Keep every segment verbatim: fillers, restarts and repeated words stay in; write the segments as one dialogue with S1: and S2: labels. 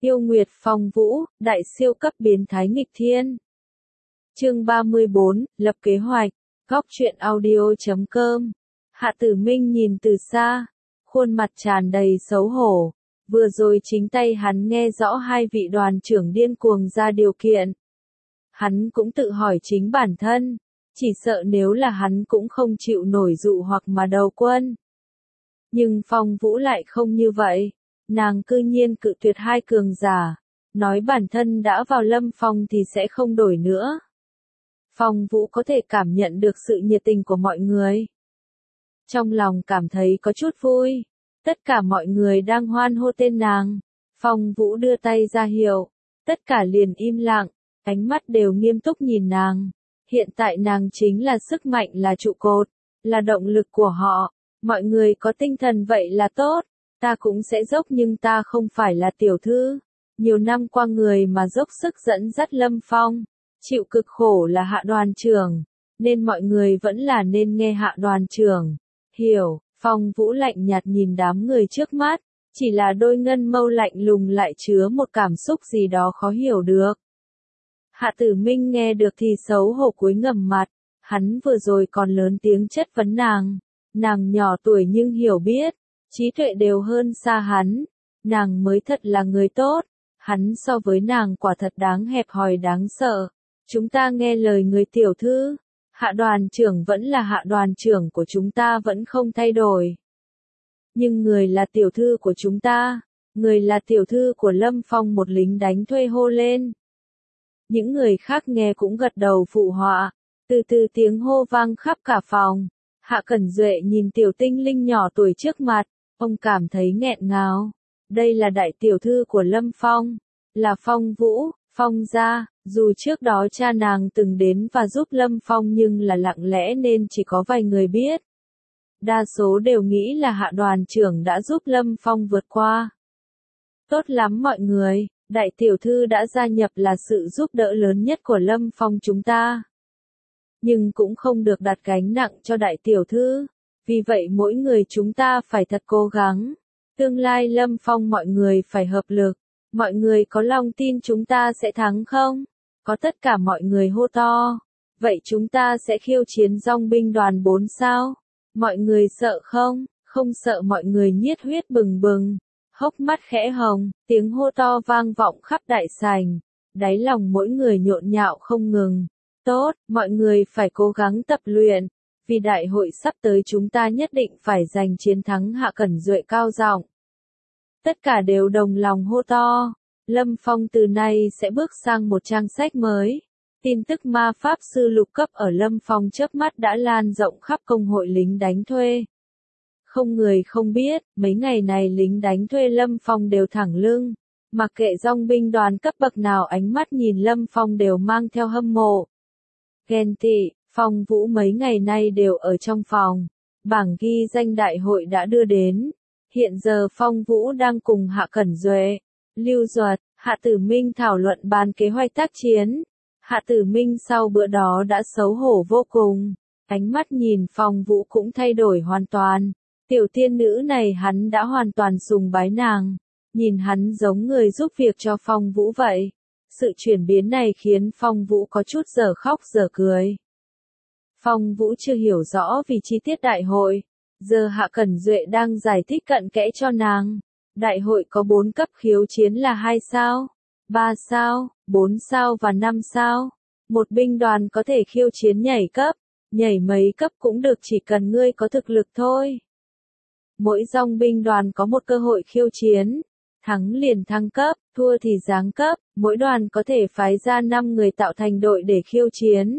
S1: Yêu Nguyệt Phong Vũ, đại siêu cấp biến thái nghịch thiên. Chương ba mươi bốn, lập kế hoạch. Góc truyện audio chấm com. Hạ Tử Minh nhìn từ xa, khuôn mặt tràn đầy xấu hổ. Vừa rồi chính tay hắn nghe rõ hai vị đoàn trưởng điên cuồng ra điều kiện. Hắn cũng tự hỏi chính bản thân, chỉ sợ nếu là hắn cũng không chịu nổi dụ hoặc mà đầu quân. Nhưng Phong Vũ lại không như vậy, nàng cư nhiên cự tuyệt hai cường giả, nói bản thân đã vào Lâm Phong thì sẽ không đổi nữa. Phong Vũ có thể cảm nhận được sự nhiệt tình của mọi người. Trong lòng cảm thấy có chút vui, tất cả mọi người đang hoan hô tên nàng. Phong Vũ đưa tay ra hiệu, tất cả liền im lặng, ánh mắt đều nghiêm túc nhìn nàng. Hiện tại nàng chính là sức mạnh, là trụ cột, là động lực của họ. Mọi người có tinh thần vậy là tốt, ta cũng sẽ dốc nhưng ta không phải là tiểu thư. Nhiều năm qua người mà dốc sức dẫn dắt Lâm Phong, chịu cực khổ là Hạ đoàn trưởng, nên mọi người vẫn là nên nghe Hạ đoàn trưởng. Hiểu, Phong Vũ lạnh nhạt nhìn đám người trước mắt, chỉ là đôi ngân mâu lạnh lùng lại chứa một cảm xúc gì đó khó hiểu được. Hạ Tử Minh nghe được thì xấu hổ cúi ngầm mặt, hắn vừa rồi còn lớn tiếng chất vấn nàng. Nàng nhỏ tuổi nhưng hiểu biết, trí tuệ đều hơn xa hắn, nàng mới thật là người tốt, hắn so với nàng quả thật đáng hẹp hòi đáng sợ. Chúng ta nghe lời người tiểu thư, Hạ đoàn trưởng vẫn là Hạ đoàn trưởng của chúng ta, vẫn không thay đổi. Nhưng người là tiểu thư của chúng ta, người là tiểu thư của Lâm Phong, một lính đánh thuê hô lên. Những người khác nghe cũng gật đầu phụ họa, từ từ tiếng hô vang khắp cả phòng. Hạ Cẩn Duệ nhìn tiểu tinh linh nhỏ tuổi trước mặt, ông cảm thấy nghẹn ngào. Đây là đại tiểu thư của Lâm Phong, là Phong Vũ, Phong gia. Dù trước đó cha nàng từng đến và giúp Lâm Phong nhưng là lặng lẽ nên chỉ có vài người biết. Đa số đều nghĩ là Hạ đoàn trưởng đã giúp Lâm Phong vượt qua. Tốt lắm mọi người, đại tiểu thư đã gia nhập là sự giúp đỡ lớn nhất của Lâm Phong chúng ta. Nhưng cũng không được đặt gánh nặng cho đại tiểu thư, vì vậy mỗi người chúng ta phải thật cố gắng. Tương lai Lâm Phong mọi người phải hợp lực, mọi người có lòng tin chúng ta sẽ thắng không? Có tất cả mọi người hô to, vậy chúng ta sẽ khiêu chiến dòng binh đoàn bốn sao? Mọi người sợ không? Không sợ, mọi người nhiệt huyết bừng bừng, hốc mắt khẽ hồng, tiếng hô to vang vọng khắp đại sảnh, đáy lòng mỗi người nhộn nhạo không ngừng. Tốt, mọi người phải cố gắng tập luyện, vì đại hội sắp tới chúng ta nhất định phải giành chiến thắng. Hạ Cẩn Duệ cao giọng. Tất cả đều đồng lòng hô to, Lâm Phong từ nay sẽ bước sang một trang sách mới. Tin tức ma pháp sư lục cấp ở Lâm Phong chớp mắt đã lan rộng khắp công hội lính đánh thuê. Không người không biết, mấy ngày này lính đánh thuê Lâm Phong đều thẳng lưng, mặc kệ dòng binh đoàn cấp bậc nào ánh mắt nhìn Lâm Phong đều mang theo hâm mộ. Ghen tị, Phong Vũ mấy ngày nay đều ở trong phòng, bảng ghi danh đại hội đã đưa đến. Hiện giờ Phong Vũ đang cùng Hạ Cẩn Duệ, Lưu Duật, Hạ Tử Minh thảo luận bàn kế hoạch tác chiến. Hạ Tử Minh sau bữa đó đã xấu hổ vô cùng, ánh mắt nhìn Phong Vũ cũng thay đổi hoàn toàn. Tiểu tiên nữ này hắn đã hoàn toàn sùng bái nàng, nhìn hắn giống người giúp việc cho Phong Vũ vậy. Sự chuyển biến này khiến Phong Vũ có chút dở khóc dở cười. Phong Vũ chưa hiểu rõ vì chi tiết đại hội, giờ Hạ Cẩn Duệ đang giải thích cặn kẽ cho nàng. Đại hội có bốn cấp khiêu chiến là hai sao, ba sao, bốn sao và năm sao. Một binh đoàn có thể khiêu chiến nhảy cấp, nhảy mấy cấp cũng được, chỉ cần ngươi có thực lực thôi. Mỗi dòng binh đoàn có một cơ hội khiêu chiến, thắng liền thăng cấp, thua thì giáng cấp, mỗi đoàn có thể phái ra năm người tạo thành đội để khiêu chiến.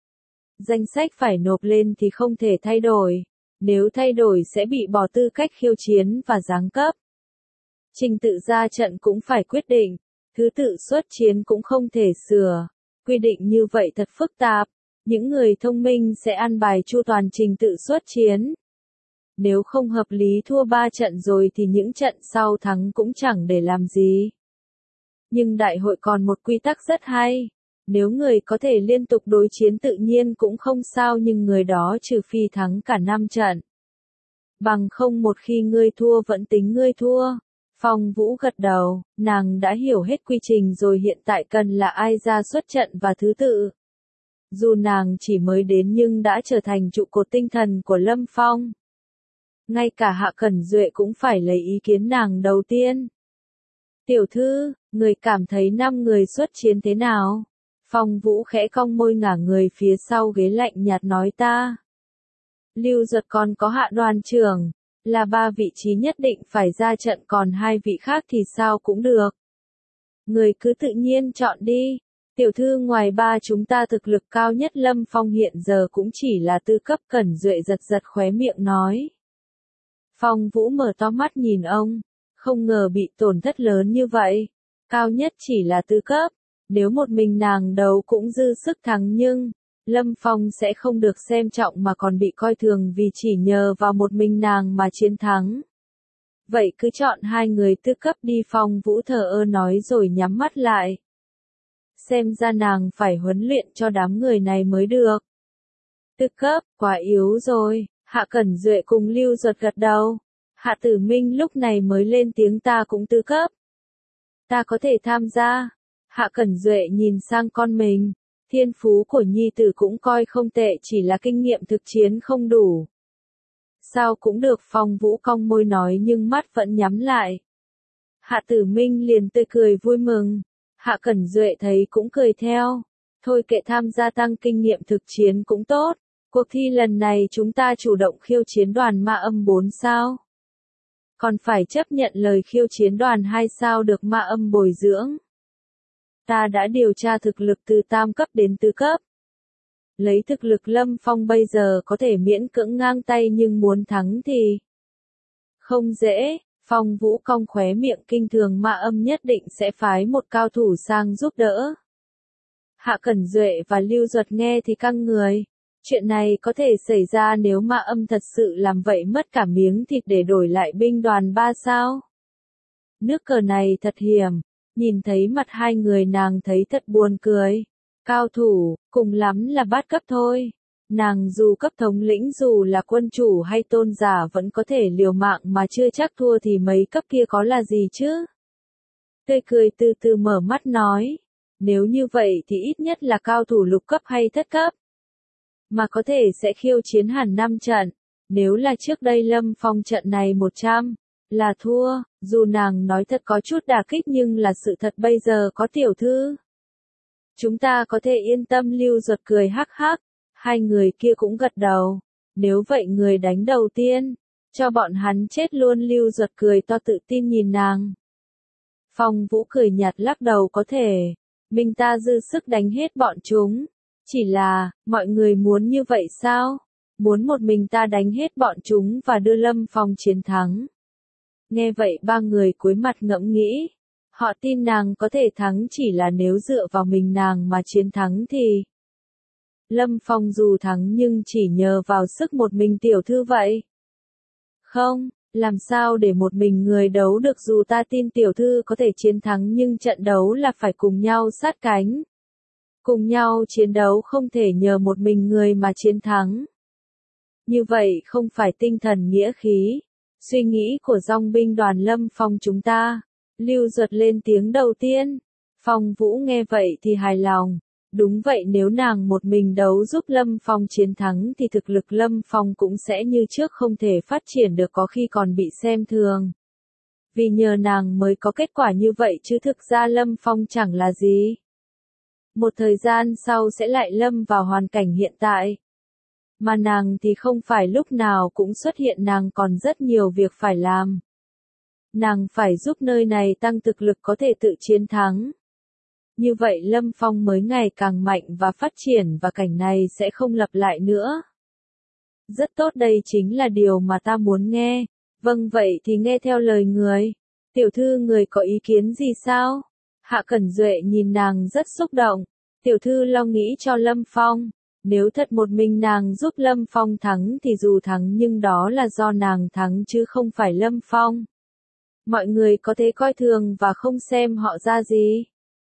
S1: Danh sách phải nộp lên thì không thể thay đổi, nếu thay đổi sẽ bị bỏ tư cách khiêu chiến và giáng cấp. Trình tự ra trận cũng phải quyết định, thứ tự xuất chiến cũng không thể sửa, quy định như vậy thật phức tạp, những người thông minh sẽ an bài chu toàn trình tự xuất chiến. Nếu không hợp lý thua ba trận rồi thì những trận sau thắng cũng chẳng để làm gì. Nhưng đại hội còn một quy tắc rất hay, nếu người có thể liên tục đối chiến tự nhiên cũng không sao, nhưng người đó trừ phi thắng cả năm trận. Bằng không một khi ngươi thua vẫn tính ngươi thua. Phong Vũ gật đầu, nàng đã hiểu hết quy trình rồi, hiện tại cần là ai ra xuất trận và thứ tự. Dù nàng chỉ mới đến nhưng đã trở thành trụ cột tinh thần của Lâm Phong. Ngay cả Hạ Cẩn Duệ cũng phải lấy ý kiến nàng đầu tiên. Tiểu thư, người cảm thấy năm người xuất chiến thế nào? Phong Vũ khẽ cong môi ngả người phía sau ghế lạnh nhạt nói ta. Lưu Duật còn có Hạ đoàn trưởng, là ba vị trí nhất định phải ra trận, còn hai vị khác thì sao cũng được. Người cứ tự nhiên chọn đi. Tiểu thư, ngoài ba chúng ta thực lực cao nhất Lâm Phong hiện giờ cũng chỉ là tư cấp. Cẩn Duệ giật giật khóe miệng nói. Phong Vũ mở to mắt nhìn ông, không ngờ bị tổn thất lớn như vậy. Cao nhất chỉ là tư cấp, nếu một mình nàng đấu cũng dư sức thắng, nhưng Lâm Phong sẽ không được xem trọng mà còn bị coi thường vì chỉ nhờ vào một mình nàng mà chiến thắng. Vậy cứ chọn hai người tư cấp đi. Phong Vũ thờ ơ nói rồi nhắm mắt lại. Xem ra nàng phải huấn luyện cho đám người này mới được. Tư cấp, quá yếu rồi. Hạ Cẩn Duệ cùng Lưu Duật gật đầu. Hạ Tử Minh lúc này mới lên tiếng, ta cũng tư cấp. Ta có thể tham gia. Hạ Cẩn Duệ nhìn sang con mình. Thiên phú của nhi tử cũng coi không tệ, chỉ là kinh nghiệm thực chiến không đủ. Sao cũng được. Phong Vũ cong môi nói nhưng mắt vẫn nhắm lại. Hạ Tử Minh liền tươi cười vui mừng. Hạ Cẩn Duệ thấy cũng cười theo. Thôi kệ, tham gia tăng kinh nghiệm thực chiến cũng tốt. Cuộc thi lần này chúng ta chủ động khiêu chiến đoàn Ma Âm bốn sao? Còn phải chấp nhận lời khiêu chiến đoàn hai sao được Ma Âm bồi dưỡng. Ta đã điều tra thực lực từ tam cấp đến tứ cấp. Lấy thực lực Lâm Phong bây giờ có thể miễn cưỡng ngang tay, nhưng muốn thắng thì không dễ. Phong Vũ cong khóe miệng, kinh thường Ma Âm nhất định sẽ phái một cao thủ sang giúp đỡ. Hạ Cẩn Duệ và Lưu Duật nghe thì căng người. Chuyện này có thể xảy ra nếu Ma Âm thật sự làm vậy, mất cả miếng thịt để đổi lại binh đoàn ba sao. Nước cờ này thật hiểm. Nhìn thấy mặt hai người nàng thấy thật buồn cười. Cao thủ, cùng lắm là bát cấp thôi. Nàng dù cấp thống lĩnh, dù là quân chủ hay tôn giả vẫn có thể liều mạng mà chưa chắc thua, thì mấy cấp kia có là gì chứ? Tươi cười từ từ mở mắt nói. Nếu như vậy thì ít nhất là cao thủ lục cấp hay thất cấp. Mà có thể sẽ khiêu chiến hẳn năm trận. Nếu là trước đây Lâm Phong trận này một trăm là thua. Dù nàng nói thật có chút đả kích nhưng là sự thật. Bây giờ có tiểu thư, chúng ta có thể yên tâm. Lưu Duật cười hắc hắc. Hai người kia cũng gật đầu. Nếu vậy người đánh đầu tiên, cho bọn hắn chết luôn. Lưu Duật cười to tự tin nhìn nàng. Phong Vũ cười nhạt lắc đầu, có thể. Mình ta dư sức đánh hết bọn chúng. Chỉ là, mọi người muốn như vậy sao? Muốn một mình ta đánh hết bọn chúng và đưa Lâm Phong chiến thắng. Nghe vậy ba người cúi mặt ngẫm nghĩ. Họ tin nàng có thể thắng, chỉ là nếu dựa vào mình nàng mà chiến thắng thì Lâm Phong dù thắng nhưng chỉ nhờ vào sức một mình tiểu thư vậy. Không, làm sao để một mình người đấu được? Dù ta tin tiểu thư có thể chiến thắng nhưng trận đấu là phải cùng nhau sát cánh. Cùng nhau chiến đấu, không thể nhờ một mình người mà chiến thắng. Như vậy không phải tinh thần nghĩa khí. Suy nghĩ của dòng binh đoàn Lâm Phong chúng ta. Lưu Duật lên tiếng đầu tiên. Phong Vũ nghe vậy thì hài lòng. Đúng vậy, nếu nàng một mình đấu giúp Lâm Phong chiến thắng thì thực lực Lâm Phong cũng sẽ như trước không thể phát triển được, có khi còn bị xem thường. Vì nhờ nàng mới có kết quả như vậy chứ thực ra Lâm Phong chẳng là gì. Một thời gian sau sẽ lại lâm vào hoàn cảnh hiện tại. Mà nàng thì không phải lúc nào cũng xuất hiện, nàng còn rất nhiều việc phải làm. Nàng phải giúp nơi này tăng thực lực có thể tự chiến thắng. Như vậy Lâm Phong mới ngày càng mạnh và phát triển, và cảnh này sẽ không lặp lại nữa. Rất tốt, đây chính là điều mà ta muốn nghe. Vâng, vậy thì nghe theo lời người. Tiểu thư, người có ý kiến gì sao? Hạ Cẩn Duệ nhìn nàng rất xúc động. Tiểu thư lo nghĩ cho Lâm Phong. Nếu thật một mình nàng giúp Lâm Phong thắng thì dù thắng nhưng đó là do nàng thắng chứ không phải Lâm Phong. Mọi người có thể coi thường và không xem họ ra gì.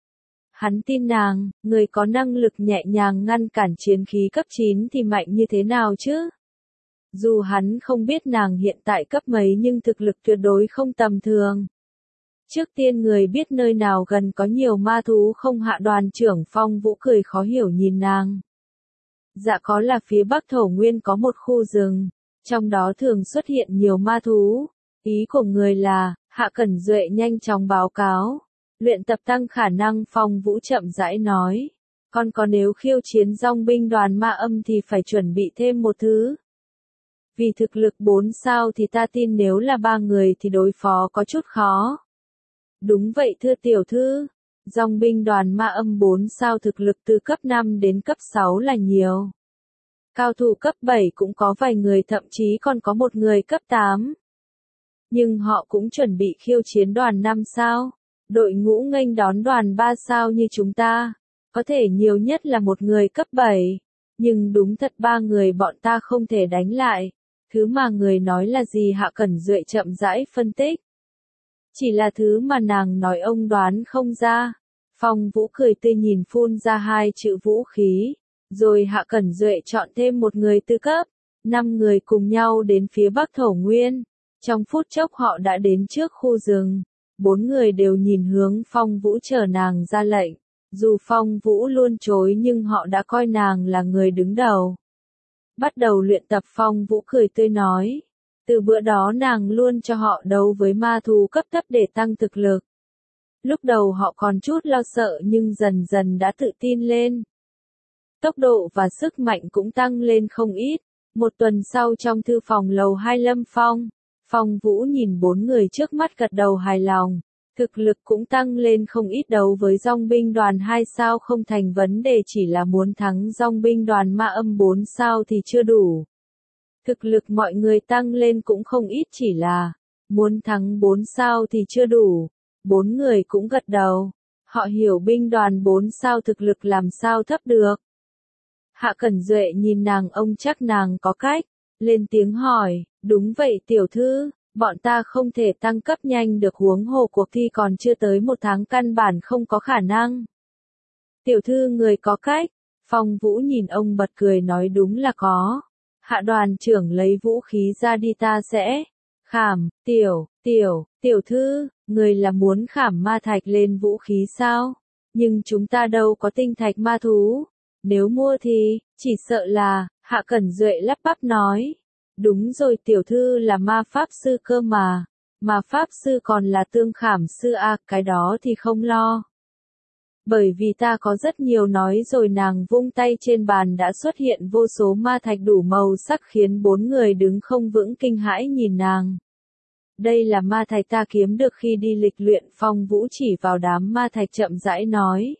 S1: Hắn tin nàng, người có năng lực nhẹ nhàng ngăn cản chiến khí cấp chín thì mạnh như thế nào chứ? Dù hắn không biết nàng hiện tại cấp mấy nhưng thực lực tuyệt đối không tầm thường. Trước tiên người biết nơi nào gần có nhiều ma thú không? Hạ đoàn trưởng Phong Vũ cười khó hiểu nhìn nàng. Dạ có, là phía Bắc Thổ Nguyên có một khu rừng, trong đó thường xuất hiện nhiều ma thú. Ý của người là, Hạ Cẩn Duệ nhanh chóng báo cáo. Luyện tập tăng khả năng. Phong Vũ chậm rãi nói. Còn có nếu khiêu chiến dòng binh đoàn ma âm thì phải chuẩn bị thêm một thứ. Vì thực lực bốn sao thì ta tin nếu là ba người thì đối phó có chút khó. Đúng vậy thưa tiểu thư. Dòng binh đoàn ma âm bốn sao thực lực từ cấp năm đến cấp sáu là nhiều. Cao thủ cấp bảy cũng có vài người, thậm chí còn có một người cấp tám. Nhưng họ cũng chuẩn bị khiêu chiến đoàn năm sao. Đội ngũ nghênh đón đoàn ba sao như chúng ta. Có thể nhiều nhất là một người cấp bảy. Nhưng đúng thật ba người bọn ta không thể đánh lại. Thứ mà người nói là gì? Hạ Cẩn Duệ chậm rãi phân tích. Chỉ là thứ mà nàng nói ông đoán không ra. Phong Vũ cười tươi nhìn phun ra hai chữ vũ khí. Rồi Hạ Cẩn Duệ chọn thêm một người tư cấp. Năm người cùng nhau đến phía Bắc Thổ Nguyên. Trong phút chốc họ đã đến trước khu rừng. Bốn người đều nhìn hướng Phong Vũ chờ nàng ra lệnh. Dù Phong Vũ luôn chối nhưng họ đã coi nàng là người đứng đầu. Bắt đầu luyện tập. Phong Vũ cười tươi nói. Từ bữa đó nàng luôn cho họ đấu với ma thú cấp thấp để tăng thực lực. Lúc đầu họ còn chút lo sợ nhưng dần dần đã tự tin lên. Tốc độ và sức mạnh cũng tăng lên không ít. Một tuần sau trong thư phòng lầu hai Lâm Phong, Phong Vũ nhìn bốn người trước mắt gật đầu hài lòng. Thực lực cũng tăng lên không ít, đấu với dòng binh đoàn hai sao không thành vấn đề, chỉ là muốn thắng dòng binh đoàn ma âm bốn sao thì chưa đủ. Thực lực mọi người tăng lên cũng không ít, chỉ là muốn thắng bốn sao thì chưa đủ. Bốn người cũng gật đầu. Họ hiểu binh đoàn bốn sao thực lực làm sao thấp được. Hạ Cẩn Duệ nhìn nàng, ông chắc nàng có cách. Lên tiếng hỏi, đúng vậy tiểu thư, bọn ta không thể tăng cấp nhanh được, huống hồ cuộc thi còn chưa tới một tháng, căn bản không có khả năng. Tiểu thư người có cách. Phong Vũ nhìn ông bật cười nói đúng là có. Hạ đoàn trưởng lấy vũ khí ra đi, ta sẽ khảm. Tiểu, tiểu, tiểu thư, người là muốn khảm ma thạch lên vũ khí sao? Nhưng chúng ta đâu có tinh thạch ma thú. Nếu mua thì, chỉ sợ là, Hạ Cẩn Duệ lắp bắp nói. Đúng rồi, tiểu thư là ma pháp sư cơ mà. Ma pháp sư còn là tương khảm sư à, cái đó thì không lo. Bởi vì ta có rất nhiều nói rồi. Nàng vung tay, trên bàn đã xuất hiện vô số ma thạch đủ màu sắc khiến bốn người đứng không vững kinh hãi nhìn nàng. Đây là ma thạch ta kiếm được khi đi lịch luyện. Phong Vũ chỉ vào đám ma thạch chậm rãi nói.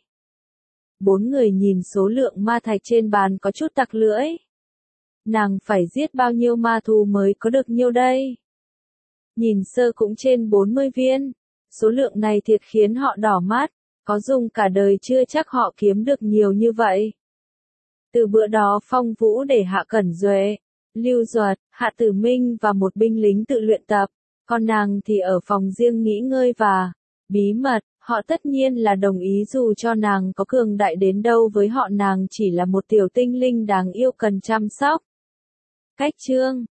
S1: Bốn người nhìn số lượng ma thạch trên bàn có chút tặc lưỡi. Nàng phải giết bao nhiêu ma thú mới có được nhiêu đây? Nhìn sơ cũng trên bốn mươi viên. Số lượng này thiệt khiến họ đỏ mắt. Có dùng cả đời chưa chắc họ kiếm được nhiều như vậy. Từ bữa đó Phong Vũ để Hạ Cẩn Duệ, Lưu Duật, Hạ Tử Minh và một binh lính tự luyện tập. Còn nàng thì ở phòng riêng nghỉ ngơi và bí mật. Họ tất nhiên là đồng ý, dù cho nàng có cường đại đến đâu với họ nàng chỉ là một tiểu tinh linh đáng yêu cần chăm sóc. Cách chương